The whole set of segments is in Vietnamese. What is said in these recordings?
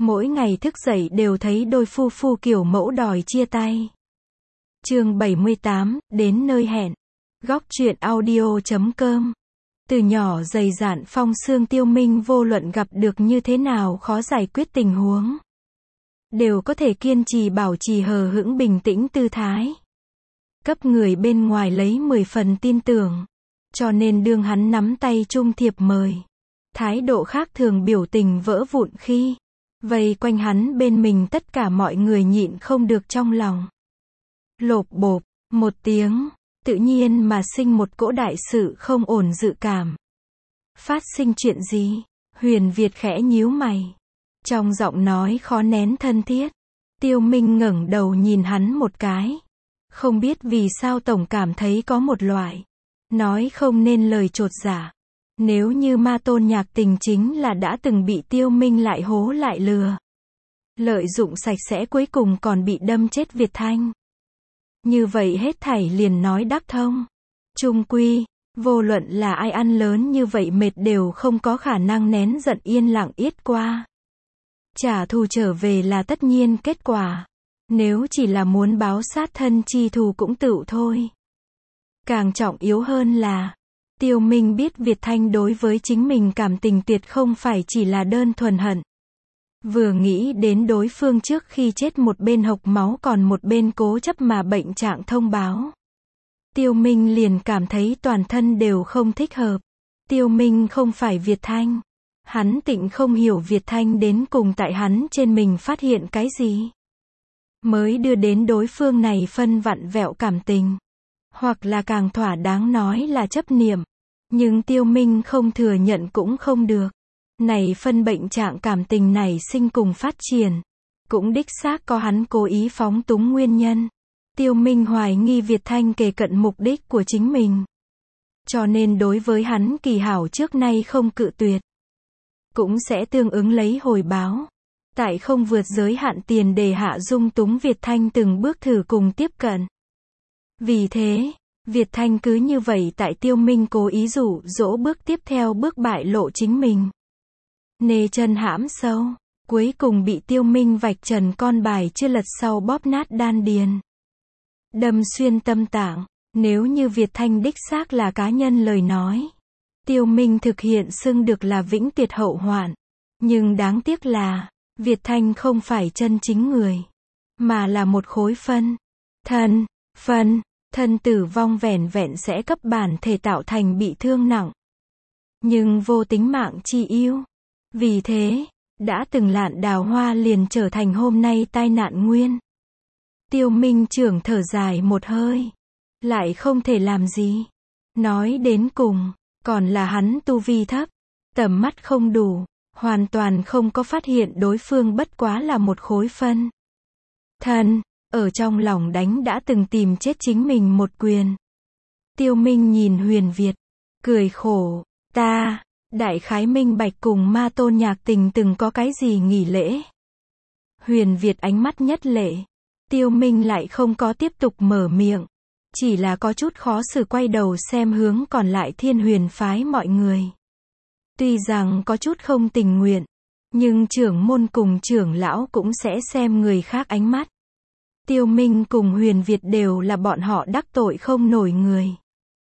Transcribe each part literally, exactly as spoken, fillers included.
Mỗi ngày thức dậy đều thấy đôi phu phu kiểu mẫu đòi chia tay. Chương bảy mươi tám, đến nơi hẹn. Góc truyện audio chấm com. Từ nhỏ dày dạn phong xương Tiêu Minh vô luận gặp được như thế nào khó giải quyết tình huống, đều có thể kiên trì bảo trì hờ hững bình tĩnh tư thái, cấp người bên ngoài lấy mười phần tin tưởng. Cho nên đương hắn nắm tay trung thiệp mời, thái độ khác thường biểu tình vỡ vụn khi vây quanh hắn bên mình tất cả mọi người nhịn không được trong lòng lộp bộp một tiếng, tự nhiên mà sinh một cỗ đại sự không ổn dự cảm. Phát sinh chuyện gì? Huyền Việt khẽ nhíu mày, trong giọng nói khó nén thân thiết. Tiêu Minh ngẩng đầu nhìn hắn một cái, không biết vì sao tổng cảm thấy có một loại nói không nên lời chột dạ. Nếu như Ma Tôn Nhạc Tình chính là đã từng bị Tiêu Minh lại hố lại lừa, lợi dụng sạch sẽ cuối cùng còn bị đâm chết Việt Thanh, như vậy hết thảy liền nói đắc thông. Chung quy, vô luận là ai ăn lớn như vậy mệt đều không có khả năng nén giận yên lặng yết qua. Trả thù trở về là tất nhiên kết quả. Nếu chỉ là muốn báo sát thân chi thù cũng tựu thôi. Càng trọng yếu hơn là, Tiêu Minh biết Việt Thanh đối với chính mình cảm tình tuyệt không phải chỉ là đơn thuần hận. Vừa nghĩ đến đối phương trước khi chết một bên hộc máu còn một bên cố chấp mà bệnh trạng thông báo, Tiêu Minh liền cảm thấy toàn thân đều không thích hợp. Tiêu Minh không phải Việt Thanh. Hắn tịnh không hiểu Việt Thanh đến cùng tại hắn trên mình phát hiện cái gì, mới đưa đến đối phương này phân vặn vẹo cảm tình. Hoặc là càng thỏa đáng nói là chấp niệm. Nhưng Tiêu Minh không thừa nhận cũng không được. Này phân bệnh trạng cảm tình này sinh cùng phát triển, cũng đích xác có hắn cố ý phóng túng nguyên nhân. Tiêu Minh hoài nghi Việt Thanh kề cận mục đích của chính mình, cho nên đối với hắn kỳ hảo trước nay không cự tuyệt, cũng sẽ tương ứng lấy hồi báo. Tại không vượt giới hạn tiền đề hạ dung túng Việt Thanh từng bước thử cùng tiếp cận. Vì thế, Việt Thanh cứ như vậy tại Tiêu Minh cố ý dụ dỗ bước tiếp theo bước bại lộ chính mình, nề chân hãm sâu, cuối cùng bị Tiêu Minh vạch trần con bài chưa lật sau bóp nát đan điền, đâm xuyên tâm tạng. Nếu như Việt Thanh đích xác là cá nhân lời nói, Tiêu Minh thực hiện xưng được là vĩnh tuyệt hậu hoạn. Nhưng đáng tiếc là, Việt Thanh không phải chân chính người, mà là một khối phân. Thân, phân, thân tử vong vẻn vẹn sẽ cấp bản thể tạo thành bị thương nặng, nhưng vô tính mạng chi yêu. Vì thế, đã từng lạn đào hoa liền trở thành hôm nay tai nạn nguyên. Tiêu Minh trưởng thở dài một hơi, lại không thể làm gì. Nói đến cùng, còn là hắn tu vi thấp, tầm mắt không đủ, hoàn toàn không có phát hiện đối phương bất quá là một khối phân thân, ở trong lòng đánh đã từng tìm chết chính mình một quyền. Tiêu Minh nhìn Huyền Việt, cười khổ, ta, đại khái minh bạch cùng Ma Tôn Nhạc Tình từng có cái gì nghỉ lễ. Huyền Việt ánh mắt nhất lệ, Tiêu Minh lại không có tiếp tục mở miệng, chỉ là có chút khó xử quay đầu xem hướng còn lại Thiên Huyền phái mọi người. Tuy rằng có chút không tình nguyện, nhưng trưởng môn cùng trưởng lão cũng sẽ xem người khác ánh mắt. Tiêu Minh cùng Huyền Việt đều là bọn họ đắc tội không nổi người.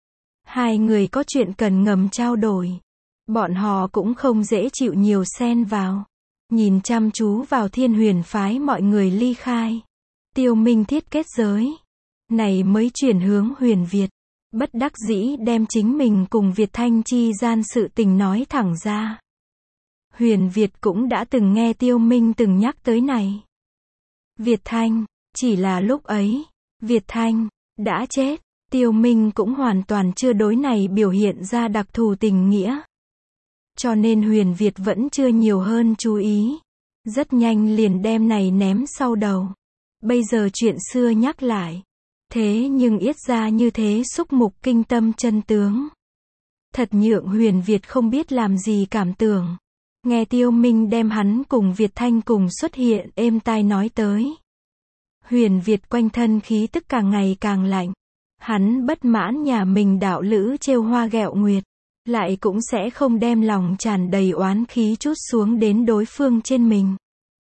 Hai người có chuyện cần ngầm trao đổi, bọn họ cũng không dễ chịu nhiều xen vào. Nhìn chăm chú vào Thiên Huyền phái mọi người ly khai, Tiêu Minh thiết kết giới này mới chuyển hướng Huyền Việt, bất đắc dĩ đem chính mình cùng Việt Thanh chi gian sự tình nói thẳng ra. Huyền Việt cũng đã từng nghe Tiêu Minh từng nhắc tới này. Việt Thanh, chỉ là lúc ấy, Việt Thanh đã chết, Tiêu Minh cũng hoàn toàn chưa đối này biểu hiện ra đặc thù tình nghĩa. Cho nên Huyền Việt vẫn chưa nhiều hơn chú ý, rất nhanh liền đem này ném sau đầu. Bây giờ chuyện xưa nhắc lại, thế nhưng yết ra như thế xúc mục kinh tâm chân tướng, thật nhượng Huyền Việt không biết làm gì cảm tưởng. Nghe Tiêu Minh đem hắn cùng Việt Thanh cùng xuất hiện êm tai nói tới, Huyền Việt quanh thân khí tức càng ngày càng lạnh. Hắn bất mãn nhà mình đạo lữ trêu hoa ghẹo nguyệt, lại cũng sẽ không đem lòng tràn đầy oán khí trút xuống đến đối phương trên mình.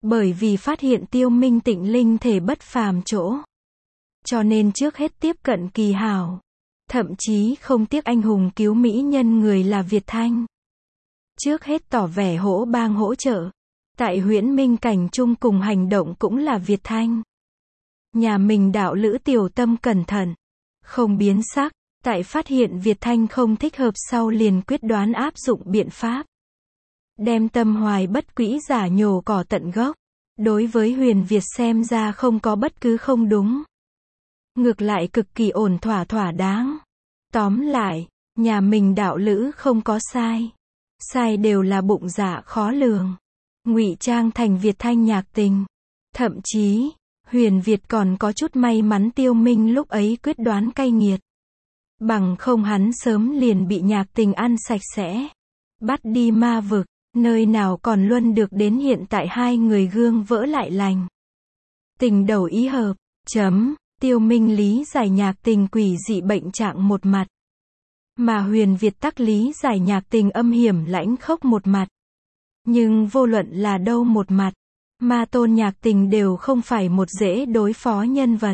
Bởi vì phát hiện Tiêu Minh Tịnh linh thể bất phàm chỗ, cho nên trước hết tiếp cận Kỳ Hảo. Thậm chí không tiếc anh hùng cứu mỹ nhân người là Việt Thanh. Trước hết tỏ vẻ hỗ bang hỗ trợ. Tại huyễn minh cảnh chung cùng hành động cũng là Việt Thanh. Nhà mình đạo lữ tiểu tâm cẩn thận, không biến sắc. Tại phát hiện Việt Thanh không thích hợp sau liền quyết đoán áp dụng biện pháp. Đem Tâm Hoài bất quỹ giả nhổ cỏ tận gốc. Đối với Huyền Việt xem ra không có bất cứ không đúng. Ngược lại cực kỳ ổn thỏa thỏa đáng. Tóm lại, nhà mình đạo lữ không có sai. Sai đều là bụng dạ khó lường. Ngụy trang thành Việt Thanh nhạc tình. Thậm chí, Huyền Việt còn có chút may mắn Tiêu Minh lúc ấy quyết đoán cay nghiệt. Bằng không hắn sớm liền bị nhạc tình ăn sạch sẽ. Bắt đi ma vực, nơi nào còn luân được đến hiện tại hai người gương vỡ lại lành. Tình đầu ý hợp, chấm, Tiêu Minh lý giải nhạc tình quỷ dị bệnh trạng một mặt. Mà Huyền Việt tắc lý giải nhạc tình âm hiểm lãnh khốc một mặt. Nhưng vô luận là đâu một mặt, Ma Tôn nhạc tình đều không phải một dễ đối phó nhân vật.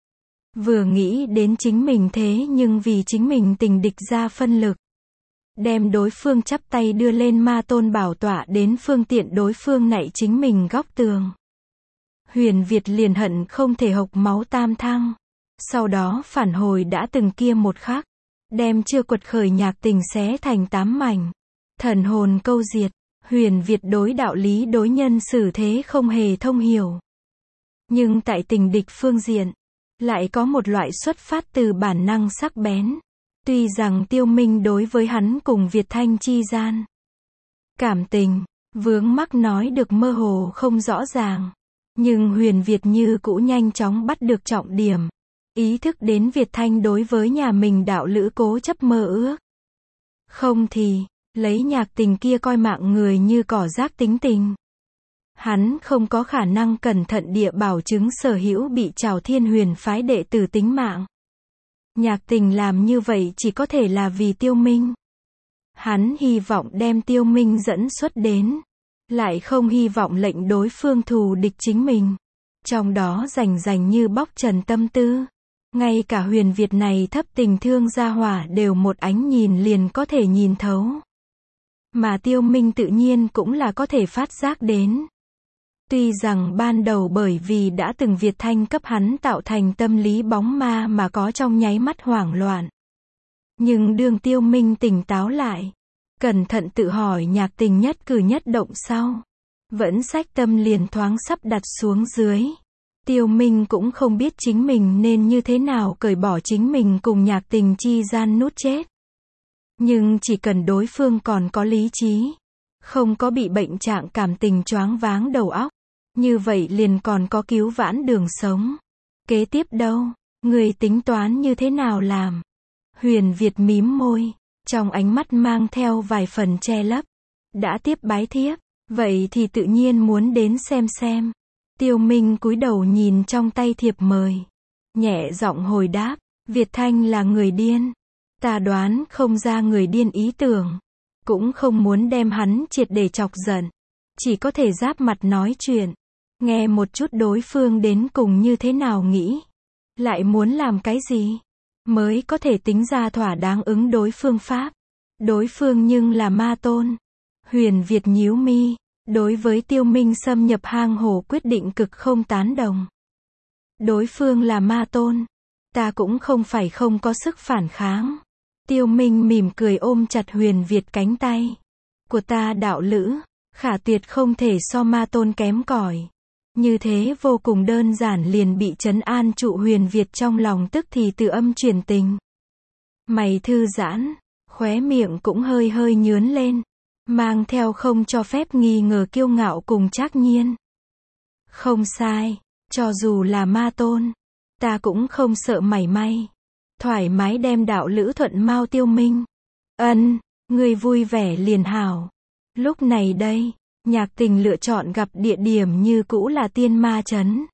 Vừa nghĩ đến chính mình thế nhưng vì chính mình tình địch ra phân lực. Đem đối phương chắp tay đưa lên Ma Tôn bảo tọa đến phương tiện đối phương nạy chính mình góc tường. Huyền Việt liền hận không thể hộc máu tam thăng. Sau đó phản hồi đã từng kia một khắc. Đem chưa quật khởi nhạc tình xé thành tám mảnh. Thần hồn câu diệt. Huyền Việt đối đạo lý đối nhân xử thế không hề thông hiểu. Nhưng tại tình địch phương diện, lại có một loại xuất phát từ bản năng sắc bén. Tuy rằng Tiêu Minh đối với hắn cùng Việt Thanh chi gian cảm tình, vướng mắc nói được mơ hồ không rõ ràng. Nhưng Huyền Việt như cũ nhanh chóng bắt được trọng điểm. Ý thức đến Việt Thanh đối với nhà mình đạo lữ cố chấp mơ ước. Không thì, lấy nhạc tình kia coi mạng người như cỏ rác tính tình. Hắn không có khả năng cẩn thận địa bảo chứng sở hữu bị Trảo Thiên Huyền phái đệ tử tính mạng. Nhạc tình làm như vậy chỉ có thể là vì Tiêu Minh. Hắn hy vọng đem Tiêu Minh dẫn xuất đến. Lại không hy vọng lệnh đối phương thù địch chính mình. Trong đó rành rành như bóc trần tâm tư. Ngay cả Huyền Việt này thấp tình thương gia hỏa đều một ánh nhìn liền có thể nhìn thấu. Mà Tiêu Minh tự nhiên cũng là có thể phát giác đến. Tuy rằng ban đầu bởi vì đã từng Việt Thanh cấp hắn tạo thành tâm lý bóng ma mà có trong nháy mắt hoảng loạn. Nhưng đương Tiêu Minh tỉnh táo lại, cẩn thận tự hỏi nhạc tình nhất cử nhất động sau, vẫn sách tâm liền thoáng sắp đặt xuống dưới. Tiêu Minh cũng không biết chính mình nên như thế nào cởi bỏ chính mình cùng nhạc tình chi gian nút chết. Nhưng chỉ cần đối phương còn có lý trí, không có bị bệnh trạng cảm tình choáng váng đầu óc, như vậy liền còn có cứu vãn đường sống. Kế tiếp đâu, người tính toán như thế nào làm? Huyền Việt mím môi, trong ánh mắt mang theo vài phần che lấp. Đã tiếp bái thiếp, vậy thì tự nhiên muốn đến xem xem. Tiêu Minh cúi đầu nhìn trong tay thiệp mời, nhẹ giọng hồi đáp, Việt Thanh là người điên. Ta đoán không ra người điên ý tưởng, cũng không muốn đem hắn triệt để chọc giận, chỉ có thể giáp mặt nói chuyện, nghe một chút đối phương đến cùng như thế nào nghĩ, lại muốn làm cái gì, mới có thể tính ra thỏa đáng ứng đối phương pháp. Đối phương nhưng là Ma Tôn. Huyền Việt nhíu mi, đối với Tiêu Minh xâm nhập hang hổ quyết định cực không tán đồng. Đối phương là Ma Tôn, ta cũng không phải không có sức phản kháng. Tiêu Minh mỉm cười ôm chặt Huyền Việt cánh tay. Của ta đạo lữ, khả tuyệt không thể so Ma Tôn kém cỏi. Như thế vô cùng đơn giản liền bị trấn an trụ Huyền Việt trong lòng tức thì từ âm chuyển tình. Mày thư giãn, khóe miệng cũng hơi hơi nhướn lên, mang theo không cho phép nghi ngờ kiêu ngạo cùng trác nhiên. Không sai, cho dù là Ma Tôn, ta cũng không sợ mảy may. Thoải mái đem đạo lữ thuận mau Tiêu Minh. Ân, người vui vẻ liền hảo. Lúc này đây, nhạc tình lựa chọn gặp địa điểm như cũ là Tiên Ma Trấn.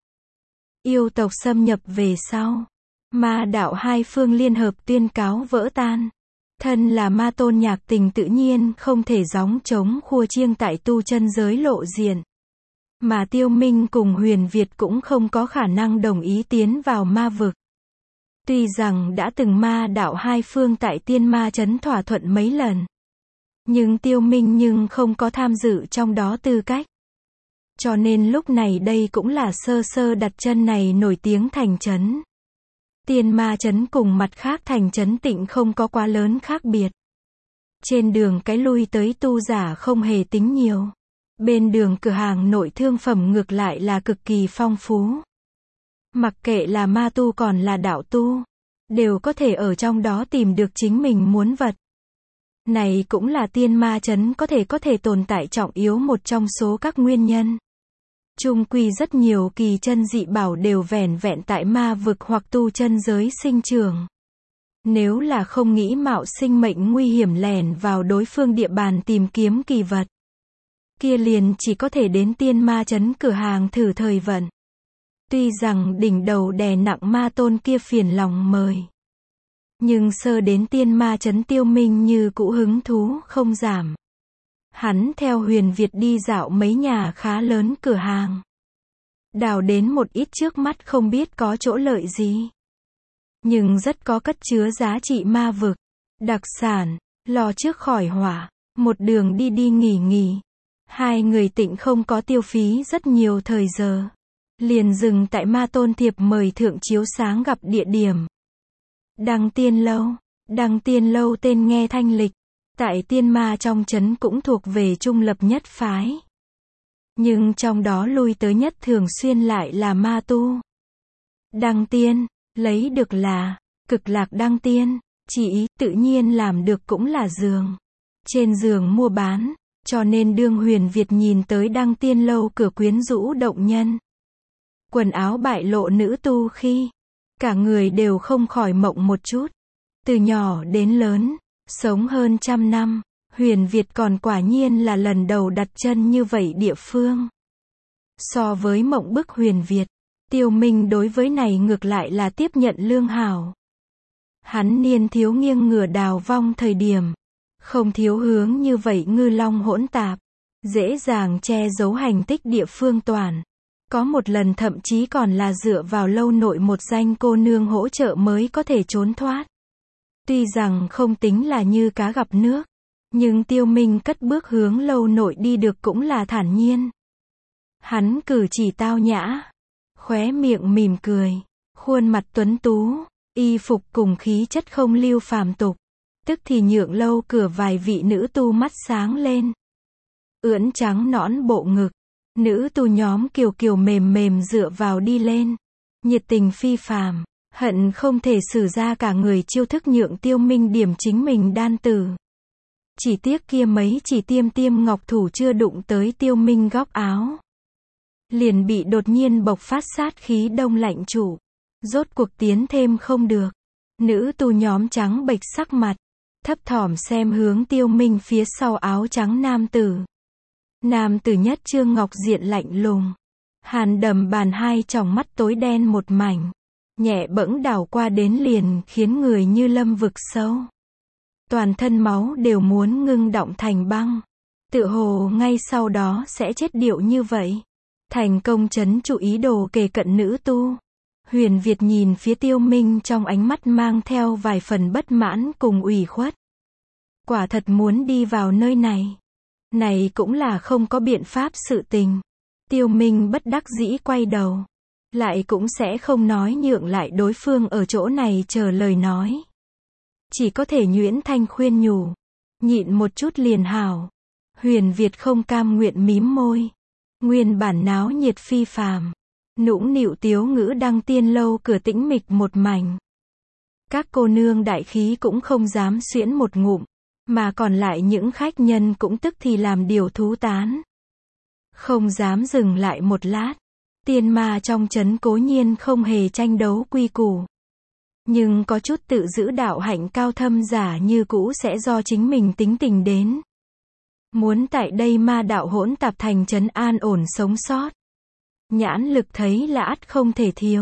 Yêu tộc xâm nhập về sau, ma đạo hai phương liên hợp tuyên cáo vỡ tan. Thân là Ma Tôn nhạc tình tự nhiên không thể gióng trống khua chiêng tại tu chân giới lộ diện. Mà Tiêu Minh cùng Huyền Việt cũng không có khả năng đồng ý tiến vào ma vực. Tuy rằng đã từng ma đạo hai phương tại tiên ma trấn thỏa thuận mấy lần. Nhưng Tiêu Minh nhưng không có tham dự trong đó tư cách. Cho nên lúc này đây cũng là sơ sơ đặt chân này nổi tiếng thành trấn. Tiên ma trấn cùng mặt khác thành trấn Tịnh không có quá lớn khác biệt. Trên đường cái lui tới tu giả không hề tính nhiều. Bên đường cửa hàng nội thương phẩm ngược lại là cực kỳ phong phú. Mặc kệ là ma tu còn là đạo tu, đều có thể ở trong đó tìm được chính mình muốn vật. Này cũng là tiên ma trấn có thể có thể tồn tại trọng yếu một trong số các nguyên nhân. Chung quy rất nhiều kỳ chân dị bảo đều vẻn vẹn tại ma vực hoặc tu chân giới sinh trưởng. Nếu là không nghĩ mạo sinh mệnh nguy hiểm lẻn vào đối phương địa bàn tìm kiếm kỳ vật, kia liền chỉ có thể đến tiên ma trấn cửa hàng thử thời vận. Tuy rằng đỉnh đầu đè nặng ma tôn kia phiền lòng mời, nhưng sơ đến tiên ma trấn Tiêu Minh như cũ hứng thú không giảm. Hắn theo Huyền Việt đi dạo mấy nhà khá lớn cửa hàng. Đào đến một ít trước mắt không biết có chỗ lợi gì. Nhưng rất có cất chứa giá trị ma vực. Đặc sản, lò trước khỏi hỏa, một đường đi đi nghỉ nghỉ. Hai người Tịnh không có tiêu phí rất nhiều thời giờ. Liền dừng tại ma tôn thiệp mời thượng chiếu sáng gặp địa điểm. Đăng Tiên Lâu. Đăng Tiên Lâu tên nghe thanh lịch. Tại tiên ma trong trấn cũng thuộc về trung lập nhất phái. Nhưng trong đó lui tới nhất thường xuyên lại là ma tu. Đăng tiên, lấy được là, cực lạc đăng tiên, chỉ ý tự nhiên làm được cũng là giường. Trên giường mua bán, cho nên đương Huyền Việt nhìn tới Đăng Tiên Lâu cửa quyến rũ động nhân. Quần áo bại lộ nữ tu khi, cả người đều không khỏi mộng một chút. Từ nhỏ đến lớn, sống hơn trăm năm, Huyền Việt còn quả nhiên là lần đầu đặt chân như vậy địa phương. So với mộng bức Huyền Việt, Tiêu Minh đối với này ngược lại là tiếp nhận lương hảo. Hắn niên thiếu nghiêng ngửa đào vong thời điểm, không thiếu hướng như vậy ngư long hỗn tạp, dễ dàng che giấu hành tích địa phương toàn. Có một lần thậm chí còn là dựa vào lâu nội một danh cô nương hỗ trợ mới có thể trốn thoát. Tuy rằng không tính là như cá gặp nước, nhưng Tiêu Minh cất bước hướng lâu nội đi được cũng là thản nhiên. Hắn cử chỉ tao nhã, khóe miệng mỉm cười, khuôn mặt tuấn tú, y phục cùng khí chất không lưu phàm tục, tức thì nhượng lâu cửa vài vị nữ tu mắt sáng lên. Ưỡn trắng nõn bộ ngực, nữ tu nhóm kiều kiều mềm mềm dựa vào đi lên, nhiệt tình phi phàm, hận không thể sử ra cả người chiêu thức nhượng Tiêu Minh điểm chính mình đan tử. Chỉ tiếc kia mấy chỉ tiêm tiêm ngọc thủ chưa đụng tới Tiêu Minh góc áo, liền bị đột nhiên bộc phát sát khí đông lạnh trụ. Rốt cuộc tiến thêm không được. Nữ tu nhóm trắng bệch sắc mặt, thấp thỏm xem hướng Tiêu Minh phía sau áo trắng nam tử. Nam tử nhất trương ngọc diện lạnh lùng, hàn đầm bàn hai tròng mắt tối đen một mảnh, nhẹ bẫng đảo qua đến liền khiến người như lâm vực sâu. Toàn thân máu đều muốn ngưng đọng thành băng, tự hồ ngay sau đó sẽ chết điệu như vậy. Thành công trấn trụ ý đồ kề cận nữ tu. Huyền Việt nhìn phía Tiêu Minh trong ánh mắt mang theo vài phần bất mãn cùng ủy khuất. Quả thật muốn đi vào nơi này. Này cũng là không có biện pháp sự tình. Tiêu Minh bất đắc dĩ quay đầu. Lại cũng sẽ không nói nhượng lại đối phương ở chỗ này chờ lời nói. Chỉ có thể nhuyễn thanh khuyên nhủ. Nhịn một chút liền hảo. Huyền Việt không cam nguyện mím môi. Nguyên bản náo nhiệt phi phàm. Nũng nịu tiếu ngữ Đăng Tiên Lâu cửa tĩnh mịch một mảnh. Các cô nương đại khí cũng không dám xuyễn một ngụm, mà còn lại những khách nhân cũng tức thì làm điều thú tán. Không dám dừng lại một lát. Tiên ma trong trấn cố nhiên không hề tranh đấu quy củ. Nhưng có chút tự giữ đạo hạnh cao thâm giả như cũ sẽ do chính mình tính tình đến. Muốn tại đây ma đạo hỗn tạp thành trấn an ổn sống sót. Nhãn lực thấy là ắt không thể thiếu.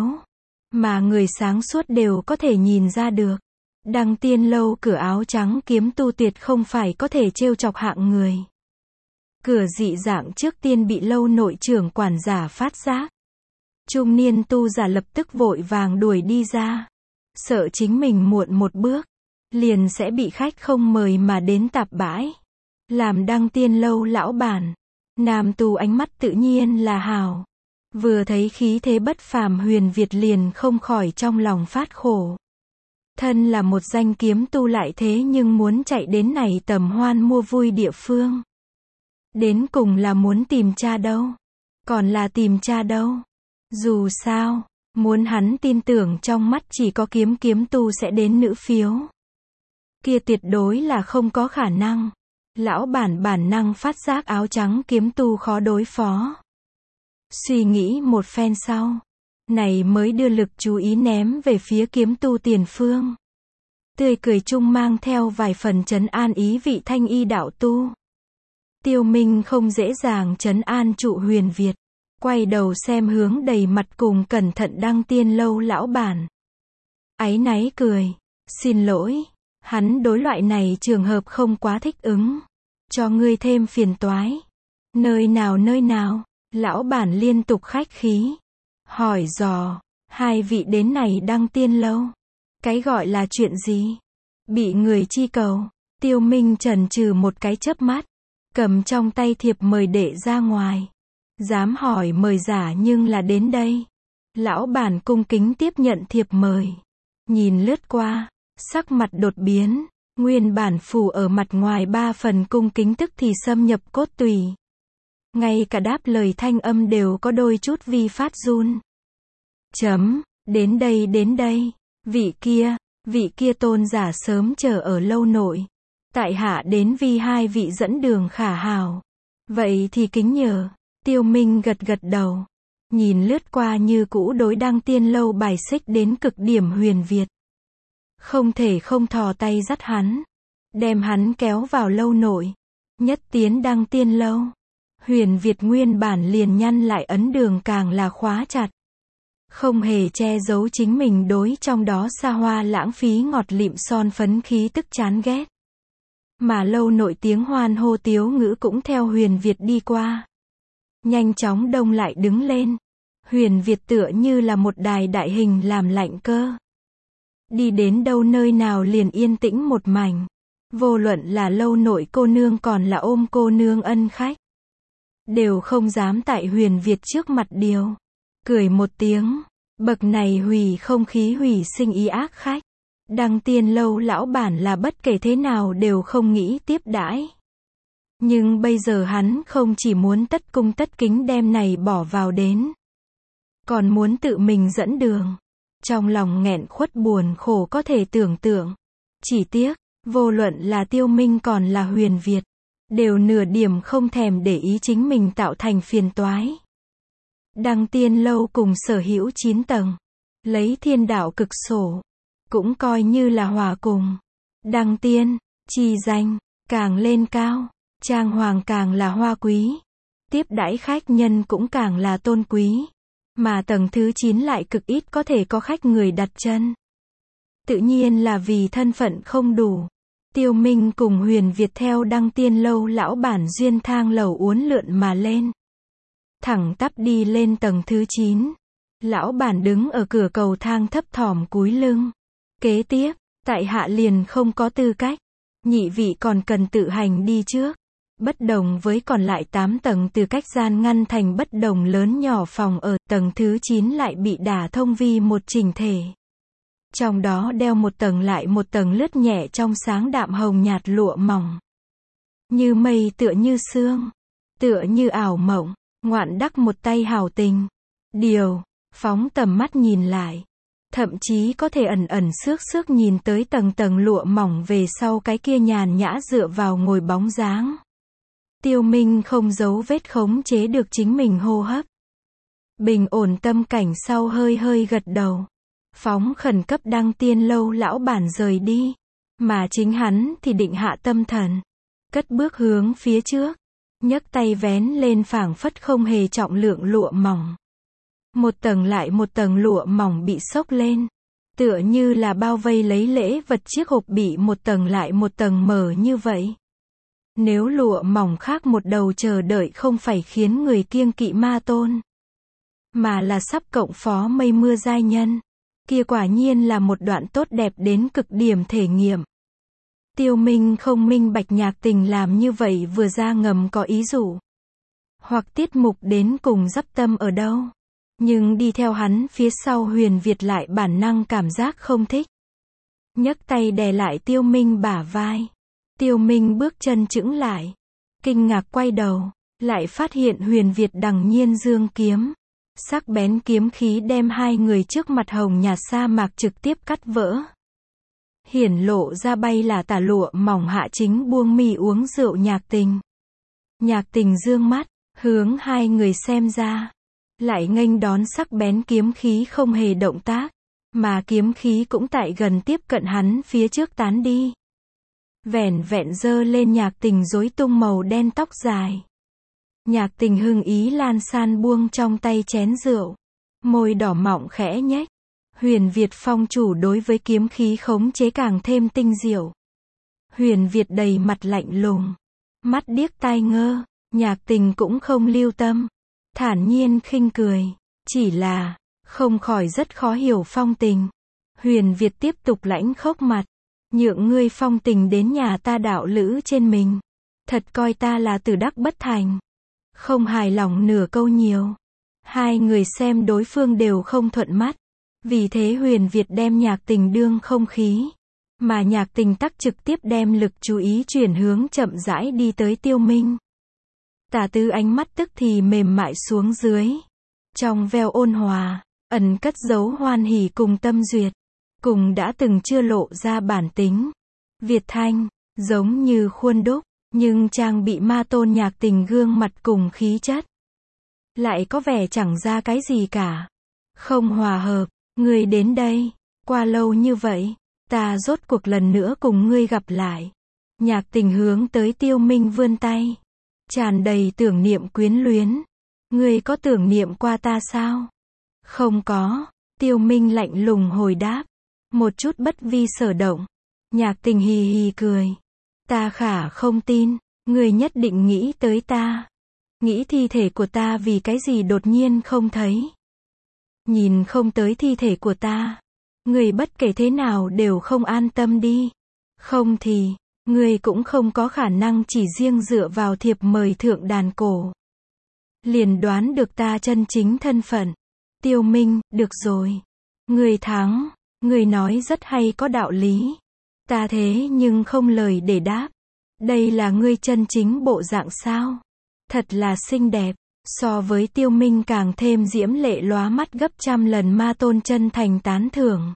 Mà người sáng suốt đều có thể nhìn ra được. Đăng Tiên Lâu cửa áo trắng kiếm tu tuyệt không phải có thể trêu chọc hạng người. Cửa dị dạng trước tiên bị lâu nội trưởng quản giả phát giác. Trung niên tu giả lập tức vội vàng đuổi đi ra. Sợ chính mình muộn một bước, liền sẽ bị khách không mời mà đến tạp bãi. Làm Đăng Tiên lâu lão bản, nam tu ánh mắt tự nhiên là hào. Vừa thấy khí thế bất phàm Huyền Việt liền không khỏi trong lòng phát khổ. Thân là một danh kiếm tu lại thế nhưng muốn chạy đến này tầm hoan mua vui địa phương. Đến cùng là muốn tìm cha đâu? Còn là tìm cha đâu? Dù sao, muốn hắn tin tưởng trong mắt chỉ có kiếm kiếm tu sẽ đến nữ phiếu. Kia tuyệt đối là không có khả năng. Lão bản bản năng phát giác áo trắng kiếm tu khó đối phó. Suy nghĩ một phen sau, này mới đưa lực chú ý ném về phía kiếm tu tiền phương. Tươi cười chung mang theo vài phần trấn an ý vị thanh y đạo tu. Tiêu Minh không dễ dàng trấn an trụ Huyền Việt. Quay đầu xem hướng đầy mặt cùng cẩn thận Đăng Tiên lâu lão bản. Áy náy cười. Xin lỗi, hắn đối loại này trường hợp không quá thích ứng. Cho ngươi thêm phiền toái. Nơi nào nơi nào, lão bản liên tục khách khí. Hỏi dò, hai vị đến này Đăng Tiên lâu. Cái gọi là chuyện gì? Bị người chi cầu. Tiêu Minh chần chừ một cái chớp mắt. Cầm trong tay thiệp mời để ra ngoài. Dám hỏi mời giả nhưng là đến đây. Lão bản cung kính tiếp nhận thiệp mời. Nhìn lướt qua, sắc mặt đột biến. Nguyên bản phủ ở mặt ngoài ba phần cung kính tức thì xâm nhập cốt tủy. Ngay cả đáp lời thanh âm đều có đôi chút vi phát run. Chấm, đến đây đến đây. Vị kia, vị kia tôn giả sớm chờ ở lâu nội. Tại hạ đến vi hai vị dẫn đường khả hào. Vậy thì kính nhờ. Tiêu Minh gật gật đầu. Nhìn lướt qua như cũ đối Đăng Tiên lâu bài xích đến cực điểm Huyền Việt. Không thể không thò tay dắt hắn. Đem hắn kéo vào lâu nội. Nhất tiến Đăng Tiên lâu. Huyền Việt nguyên bản liền nhăn lại ấn đường càng là khóa chặt. Không hề che giấu chính mình đối trong đó xa hoa lãng phí ngọt lịm son phấn khí tức chán ghét. Mà lâu nội tiếng hoan hô tiếu ngữ cũng theo Huyền Việt đi qua. Nhanh chóng đông lại đứng lên. Huyền Việt tựa như là một đài đại hình làm lạnh cơ. Đi đến đâu nơi nào liền yên tĩnh một mảnh. Vô luận là lâu nội cô nương còn là ôm cô nương ân khách. Đều không dám tại Huyền Việt trước mặt điều. Cười một tiếng. Bậc này hủy không khí hủy sinh ý ác khách. Đăng Tiên lâu lão bản là bất kể thế nào đều không nghĩ tiếp đãi. Nhưng bây giờ hắn không chỉ muốn tất cung tất kính đem này bỏ vào đến. Còn muốn tự mình dẫn đường. Trong lòng nghẹn khuất buồn khổ có thể tưởng tượng. Chỉ tiếc, vô luận là Tiêu Minh còn là Huyền Việt. Đều nửa điểm không thèm để ý chính mình tạo thành phiền toái. Đăng Tiên lâu cùng sở hữu chín tầng. Lấy thiên đạo cực sổ. Cũng coi như là hòa cùng. Đăng Tiên, chi danh, càng lên cao. Trang hoàng càng là hoa quý. Tiếp đãi khách nhân cũng càng là tôn quý. Mà tầng thứ chín lại cực ít có thể có khách người đặt chân. Tự nhiên là vì thân phận không đủ. Tiêu Minh cùng Huyền Việt theo Đăng Tiên lâu lão bản duyên thang lầu uốn lượn mà lên. Thẳng tắp đi lên tầng thứ chín. Lão bản đứng ở cửa cầu thang thấp thỏm cúi lưng. Kế tiếp, tại hạ liền không có tư cách. Nhị vị còn cần tự hành đi trước. Bất đồng với còn lại tám tầng từ cách gian ngăn thành bất đồng lớn nhỏ phòng ở, tầng thứ chín lại bị đả thông vi một chỉnh thể. Trong đó đeo một tầng lại một tầng lướt nhẹ trong sáng đạm hồng nhạt lụa mỏng. Như mây tựa như sương, tựa như ảo mộng, ngoạn đắc một tay hào tình. Điều, phóng tầm mắt nhìn lại. Thậm chí có thể ẩn ẩn xước xước nhìn tới tầng tầng lụa mỏng về sau cái kia nhàn nhã dựa vào ngồi bóng dáng. Tiêu Minh không giấu vết khống chế được chính mình hô hấp. Bình ổn tâm cảnh sau hơi hơi gật đầu. Phóng khẩn cấp Đăng Tiên lâu lão bản rời đi. Mà chính hắn thì định hạ tâm thần. Cất bước hướng phía trước. Nhấc tay vén lên phảng phất không hề trọng lượng lụa mỏng. Một tầng lại một tầng lụa mỏng bị xốc lên. Tựa như là bao vây lấy lễ vật chiếc hộp bị một tầng lại một tầng mở như vậy. Nếu lụa mỏng khác một đầu chờ đợi không phải khiến người kiêng kỵ ma tôn, mà là sắp cộng phó mây mưa giai nhân, kia quả nhiên là một đoạn tốt đẹp đến cực điểm thể nghiệm. Tiêu Minh không minh bạch Nhạc Tình làm như vậy vừa ra ngầm có ý dụ, hoặc tiết mục đến cùng dấp tâm ở đâu. Nhưng đi theo hắn phía sau Huyền Việt lại bản năng cảm giác không thích. Nhấc tay đè lại Tiêu Minh bả vai. Tiêu Minh bước chân chững lại. Kinh ngạc quay đầu, lại phát hiện Huyền Việt đằng nhiên dương kiếm. Sắc bén kiếm khí đem hai người trước mặt hồng nhạt sa mạc trực tiếp cắt vỡ. Hiển lộ ra bay là tà lụa mỏng hạ chính buông mi uống rượu Nhạc Tình. Nhạc Tình dương mắt, hướng hai người xem ra. Lại nghênh đón sắc bén kiếm khí không hề động tác, mà kiếm khí cũng tại gần tiếp cận hắn phía trước tán đi. Vẻn vẹn giơ lên Nhạc Tình rối tung màu đen tóc dài. Nhạc Tình hưng ý lan san buông trong tay chén rượu, môi đỏ mọng khẽ nhếch. Huyền Việt phong chủ đối với kiếm khí khống chế càng thêm tinh diệu. Huyền Việt đầy mặt lạnh lùng, mắt điếc tai ngơ, Nhạc Tình cũng không lưu tâm, thản nhiên khinh cười, chỉ là không khỏi rất khó hiểu phong tình. Huyền Việt tiếp tục lãnh khốc mặt, nhượng ngươi phong tình đến nhà ta đạo lữ trên mình, thật coi ta là tử đắc bất thành. Không hài lòng nửa câu nhiều, hai người xem đối phương đều không thuận mắt, vì thế Huyền Việt đem Nhạc Tình đương không khí, mà Nhạc Tình tắc trực tiếp đem lực chú ý chuyển hướng chậm rãi đi tới Tiêu Minh. Tả Tư ánh mắt tức thì mềm mại xuống dưới, trong veo ôn hòa, ẩn cất giấu hoan hỉ cùng tâm duyệt, cùng đã từng chưa lộ ra bản tính. Việt Thanh, giống như khuôn đúc, nhưng trang bị ma tôn Nhạc Tình gương mặt cùng khí chất, lại có vẻ chẳng ra cái gì cả. Không hòa hợp, ngươi đến đây, qua lâu như vậy, ta rốt cuộc lần nữa cùng ngươi gặp lại. Nhạc Tình hướng tới Tiêu Minh vươn tay, tràn đầy tưởng niệm quyến luyến. Ngươi có tưởng niệm qua ta sao? Không có, Tiêu Minh lạnh lùng hồi đáp, một chút bất vi sở động. Nhạc Tình hì hì cười, ta khả không tin, ngươi nhất định nghĩ tới ta. Nghĩ thi thể của ta vì cái gì đột nhiên không thấy. Nhìn không tới thi thể của ta, ngươi bất kể thế nào đều không an tâm đi. Không thì, ngươi cũng không có khả năng chỉ riêng dựa vào thiệp mời thượng đàn cổ liền đoán được ta chân chính thân phận. Tiêu Minh, được rồi. Ngươi thắng, ngươi nói rất hay có đạo lý. Ta thế nhưng không lời để đáp. Đây là ngươi chân chính bộ dạng sao? Thật là xinh đẹp, so với Tiêu Minh càng thêm diễm lệ lóa mắt gấp trăm lần ma tôn chân thành tán thưởng.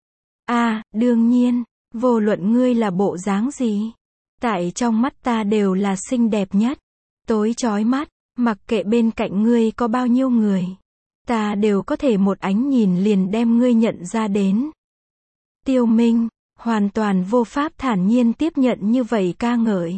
A, à, đương nhiên, vô luận ngươi là bộ dáng gì, tại trong mắt ta đều là xinh đẹp nhất. Tối chói mắt, mặc kệ bên cạnh ngươi có bao nhiêu người, ta đều có thể một ánh nhìn liền đem ngươi nhận ra đến. Tiêu Minh, hoàn toàn vô pháp thản nhiên tiếp nhận như vậy ca ngợi.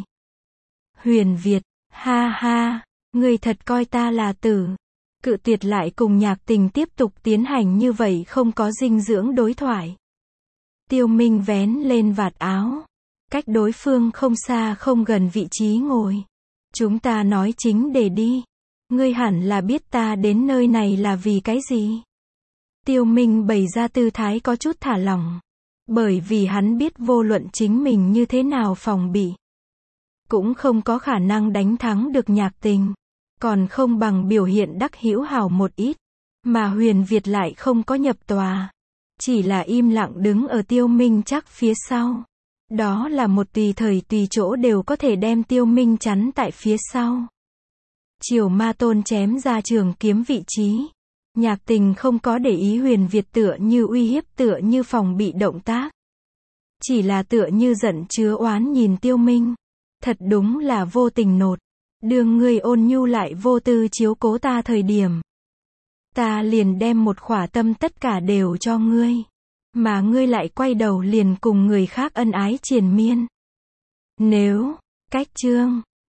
Huyền Việt, ha ha, ngươi thật coi ta là tử. Cự tuyệt lại cùng Nhạc Tình tiếp tục tiến hành như vậy không có dinh dưỡng đối thoại. Tiêu Minh vén lên vạt áo, cách đối phương không xa không gần vị trí ngồi. Chúng ta nói chính để đi. Ngươi hẳn là biết ta đến nơi này là vì cái gì. Tiêu Minh bày ra tư thái có chút thả lỏng. Bởi vì hắn biết vô luận chính mình như thế nào phòng bị, cũng không có khả năng đánh thắng được Nhạc Tình. Còn không bằng biểu hiện đắc hữu hảo một ít. Mà Huyền Việt lại không có nhập tòa. Chỉ là im lặng đứng ở Tiêu Minh chắc phía sau. Đó là một tùy thời tùy chỗ đều có thể đem Tiêu Minh chắn tại phía sau. Chiều ma tôn chém ra trường kiếm vị trí. Nhạc Tình không có để ý Huyền Việt tựa như uy hiếp tựa như phòng bị động tác. Chỉ là tựa như giận chứa oán nhìn Tiêu Minh. Thật đúng là vô tình nột. Đường ngươi ôn nhu lại vô tư chiếu cố ta thời điểm. Ta liền đem một khỏa tâm tất cả đều cho ngươi. Mà ngươi lại quay đầu liền cùng người khác ân ái triền miên. Nếu, cách chương.